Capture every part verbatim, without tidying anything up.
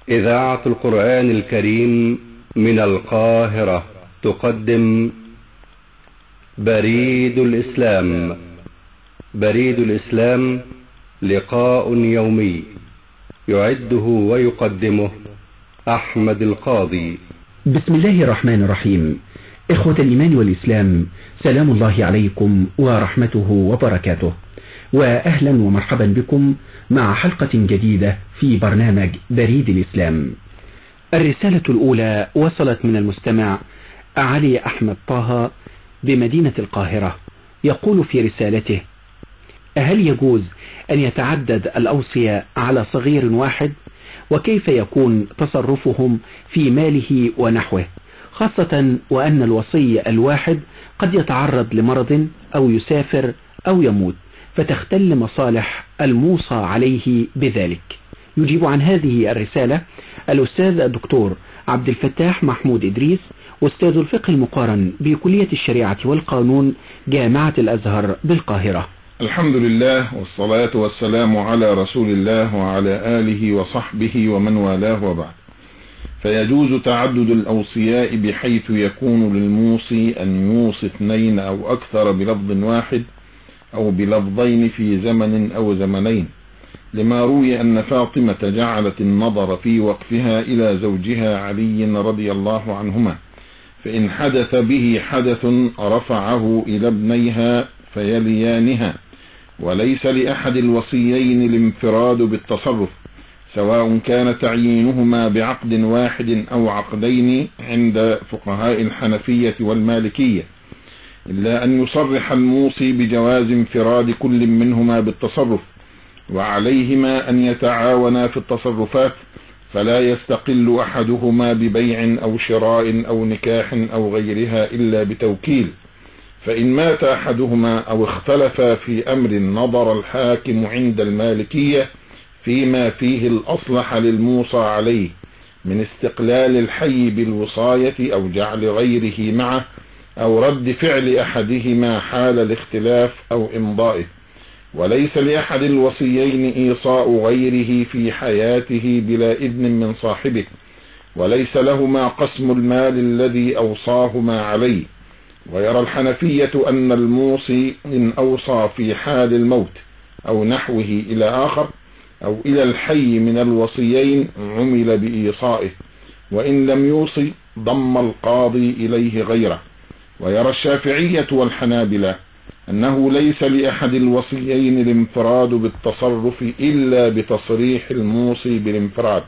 إذاعة القرآن الكريم من القاهرة تقدم بريد الإسلام. بريد الإسلام لقاء يومي يعده ويقدمه أحمد القاضي. بسم الله الرحمن الرحيم. إخوة الإيمان والإسلام، سلام الله عليكم ورحمته وبركاته، وأهلا ومرحبا بكم مع حلقة جديدة في برنامج بريد الإسلام. الرسالة الأولى وصلت من المستمع علي أحمد طه بمدينة القاهرة، يقول في رسالته: هل يجوز أن يتعدد الأوصياء على صغير واحد؟ وكيف يكون تصرفهم في ماله ونحوه، خاصة وأن الوصي الواحد قد يتعرض لمرض أو يسافر أو يموت، فتختل مصالح الموصى عليه بذلك؟ يجيب عن هذه الرسالة الأستاذ الدكتور عبد الفتاح محمود إدريس، أستاذ الفقه المقارن بكلية الشريعة والقانون جامعة الأزهر بالقاهرة. الحمد لله والصلاة والسلام على رسول الله وعلى آله وصحبه ومن والاه، وبعد. فيجوز تعدد الأوصياء بحيث يكون للموصي أن يوصي اثنين أو أكثر بلفظ واحد أو بلفظين في زمن أو زمنين، لما روي أن فاطمة جعلت النظر في وقفها إلى زوجها علي رضي الله عنهما، فإن حدث به حدث رفعه إلى ابنيها فيليانها، وليس لأحد الوصيين الانفراد بالتصرف، سواء كان تعيينهما بعقد واحد أو عقدين عند فقهاء الحنفية والمالكية، إلا أن يصرح الموصي بجواز انفراد كل منهما بالتصرف، وعليهما أن يتعاونا في التصرفات، فلا يستقل أحدهما ببيع أو شراء أو نكاح أو غيرها إلا بتوكيل. فإن مات أحدهما أو اختلف في أمر نظر الحاكم عند المالكية فيما فيه الأصلح للموصى عليه من استقلال الحي بالوصاية أو جعل غيره معه أو رد فعل أحدهما حال الاختلاف أو إمضائه، وليس لأحد الوصيين إيصاء غيره في حياته بلا إذن من صاحبه، وليس لهما قسم المال الذي أوصاهما عليه. ويرى الحنفية أن الموصي إن أوصى في حال الموت أو نحوه إلى آخر أو إلى الحي من الوصيين عمل بإيصائه، وإن لم يوصي ضم القاضي إليه غيره. ويرى الشافعية والحنابلة أنه ليس لأحد الوصيين الانفراد بالتصرف إلا بتصريح الموصي بالانفراد،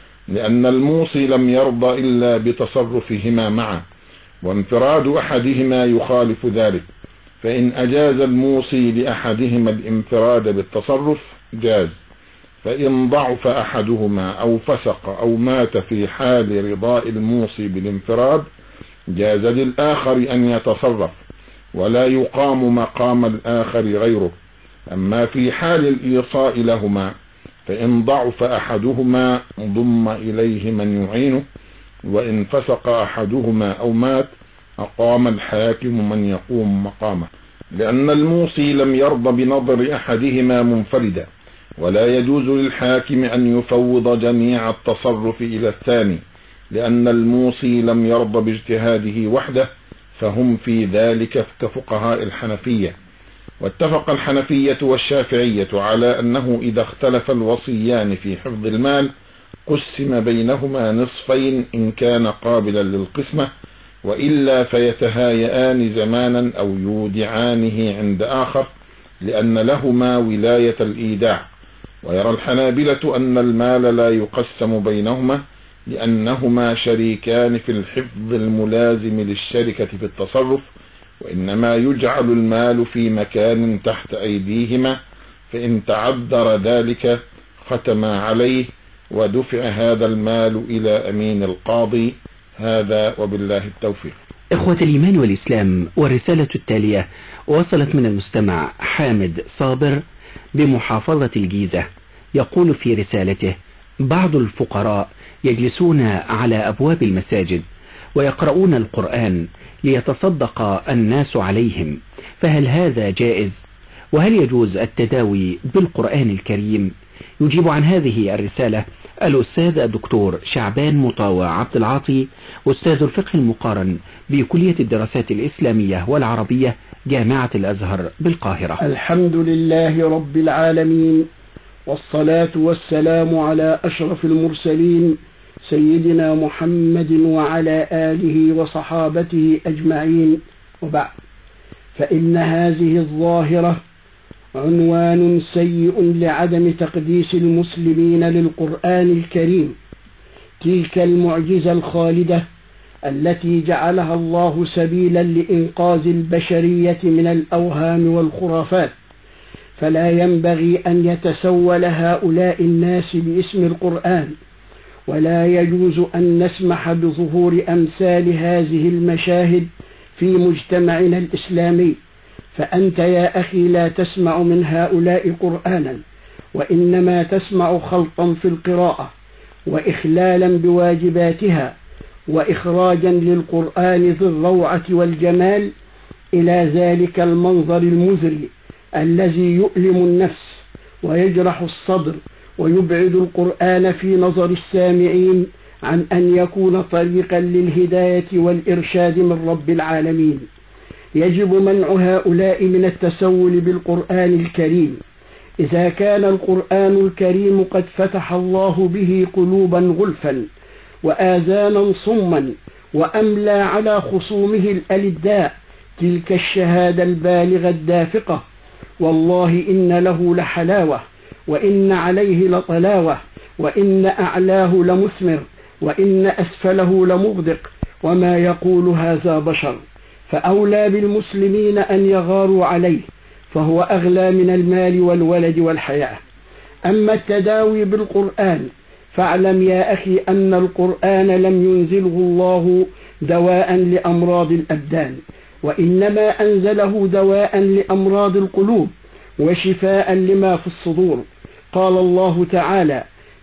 لأن الموصي لم يرضى إلا بتصرفهما معا، وانفراد أحدهما يخالف ذلك، فإن أجاز الموصي لأحدهما الانفراد بالتصرف جاز، فإن ضعف أحدهما أو فسق أو مات في حال رضاء الموصي بالانفراد جاز للآخر أن يتصرف، ولا يقام مقام الآخر غيره. أما في حال الإيصاء لهما فإن ضعف أحدهما ضم إليه من يعينه، وإن فسق أحدهما أو مات أقام الحاكم من يقوم مقامه، لأن الموصي لم يرضى بنظر أحدهما منفردا، ولا يجوز للحاكم أن يفوض جميع التصرف إلى الثاني، لأن الموصي لم يرضى باجتهاده وحده، فهم في ذلك كفقهاء الحنفية. واتفق الحنفية والشافعية على أنه إذا اختلف الوصيان في حفظ المال قسم بينهما نصفين إن كان قابلا للقسمة، وإلا فيتهايئان زمانا أو يودعانه عند آخر، لأن لهما ولاية الإيداع. ويرى الحنابلة أن المال لا يقسم بينهما، لأنهما شريكان في الحفظ الملازم للشركة في التصرف، وإنما يجعل المال في مكان تحت أيديهما، فإن تعذر ذلك ختم عليه ودفع هذا المال إلى أمين القاضي. هذا وبالله التوفيق. إخوة الإيمان والإسلام، والرسالة التالية وصلت من المستمع حامد صابر بمحافظة الجيزة، يقول في رسالته: بعض الفقراء يجلسون على أبواب المساجد ويقرؤون القرآن ليتصدق الناس عليهم، فهل هذا جائز؟ وهل يجوز التداوي بالقرآن الكريم؟ يجيب عن هذه الرسالة الأستاذ الدكتور شعبان مطاوع عبد العاطي، أستاذ الفقه المقارن بكلية الدراسات الإسلامية والعربية جامعة الأزهر بالقاهرة. الحمد لله رب العالمين، والصلاة والسلام على أشرف المرسلين سيدنا محمد وعلى آله وصحابته أجمعين، وبعد، فإن هذه الظاهرة عنوان سيء لعدم تقديس المسلمين للقرآن الكريم، تلك المعجزة الخالدة التي جعلها الله سبيلا لإنقاذ البشرية من الأوهام والخرافات. فلا ينبغي أن يتسول هؤلاء الناس باسم القرآن، ولا يجوز أن نسمح بظهور أمثال هذه المشاهد في مجتمعنا الإسلامي. فأنت يا أخي لا تسمع من هؤلاء قرآنا، وإنما تسمع خلطا في القراءة وإخلالا بواجباتها وإخراجا للقرآن ذي الروعة والجمال إلى ذلك المنظر المزري الذي يؤلم النفس ويجرح الصدر ويبعد القرآن في نظر السامعين عن أن يكون طريقا للهداية والإرشاد من رب العالمين. يجب منع هؤلاء من التسول بالقرآن الكريم. إذا كان القرآن الكريم قد فتح الله به قلوبا غلفا وآذانا صما وأملى على خصومه الألداء تلك الشهادة البالغة الدافقة، والله إن له لحلاوة، وإن عليه لطلاوة، وإن أعلاه لمثمر، وإن أسفله لمغدق، وما يقول هذا بشر. فأولى بالمسلمين أن يغاروا عليه، فهو أغلى من المال والولد والحياة. أما التداوي بالقرآن فاعلم يا أخي أن القرآن لم ينزله الله دواء لأمراض الأبدان، وإنما أنزله دواء لأمراض القلوب وشفاء لما في الصدور. قال الله تعالى: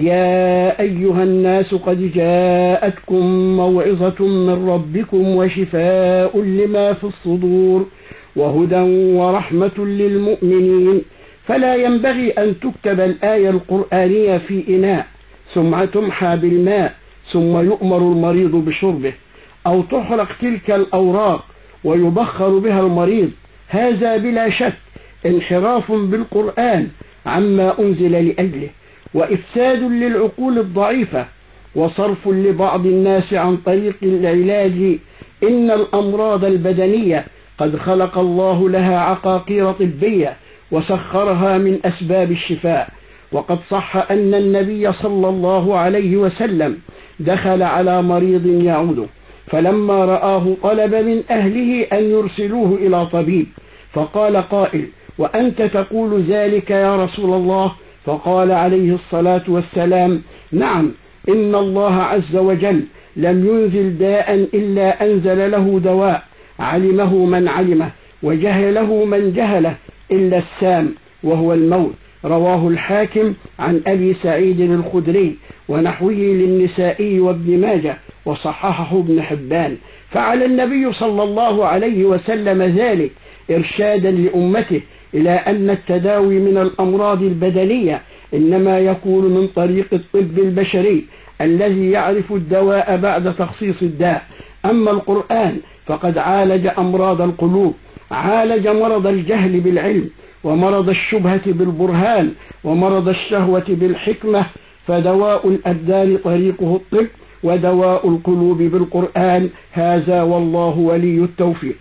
يا أيها الناس قد جاءتكم موعظة من ربكم وشفاء لما في الصدور وهدى ورحمة للمؤمنين. فلا ينبغي أن تكتب الآية القرآنية في إناء ثم تمحى بالماء ثم يؤمر المريض بشربه، أو تحرق تلك الأوراق ويبخر بها المريض. هذا بلا شك انحراف بالقرآن عما أنزل لأجله، وإفساد للعقول الضعيفة، وصرف لبعض الناس عن طريق العلاج. إن الأمراض البدنية قد خلق الله لها عقاقير طبية وسخرها من أسباب الشفاء. وقد صح أن النبي صلى الله عليه وسلم دخل على مريض يعوده، فلما رآه طلب من أهله أن يرسلوه إلى طبيب، فقال قائل: وأنت تقول ذلك يا رسول الله؟ فقال عليه الصلاة والسلام: نعم، إن الله عز وجل لم ينزل داء إلا أنزل له دواء، علمه من علمه وجهله من جهله إلا السام وهو الموت. رواه الحاكم عن أبي سعيد الخدري ونحوه للنسائي وابن ماجه، وصححه ابن حبان. فعلى النبي صلى الله عليه وسلم ذلك إرشادا لأمته إلى أن التداوي من الأمراض البدنية إنما يكون من طريق الطب البشري الذي يعرف الدواء بعد تخصيص الداء. أما القرآن فقد عالج أمراض القلوب، عالج مرض الجهل بالعلم، ومرض الشبهة بالبرهان، ومرض الشهوة بالحكمة. فدواء الأبدان طريقه الطب، ودواء القلوب بالقرآن. هذا والله ولي التوفيق.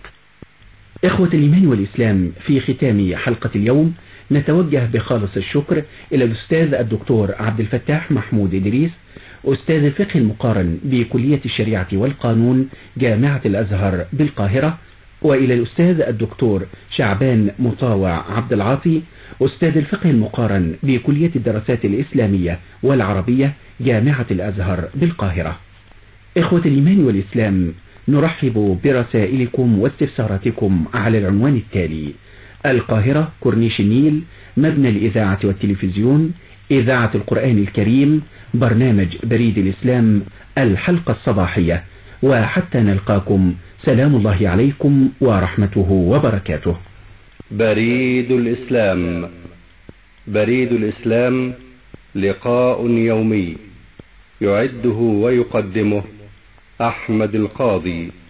إخوة الإيمان والإسلام، في ختام حلقة اليوم نتوجه بخالص الشكر إلى الأستاذ الدكتور عبد الفتاح محمود إدريس، أستاذ الفقه المقارن بكلية الشريعة والقانون جامعة الأزهر بالقاهرة، وإلى الأستاذ الدكتور شعبان مطاوع عبد العاطي، أستاذ الفقه المقارن بكلية الدراسات الإسلامية والعربية جامعة الأزهر بالقاهرة. إخوة الإيمان والإسلام، نرحب برسائلكم واستفساراتكم على العنوان التالي: القاهرة، كورنيش النيل، مبنى الإذاعة والتلفزيون، إذاعة القرآن الكريم، برنامج بريد الإسلام، الحلقة الصباحية. وحتى نلقاكم، سلام الله عليكم ورحمته وبركاته. بريد الإسلام. بريد الإسلام لقاء يومي يعده ويقدمه أحمد القاضي.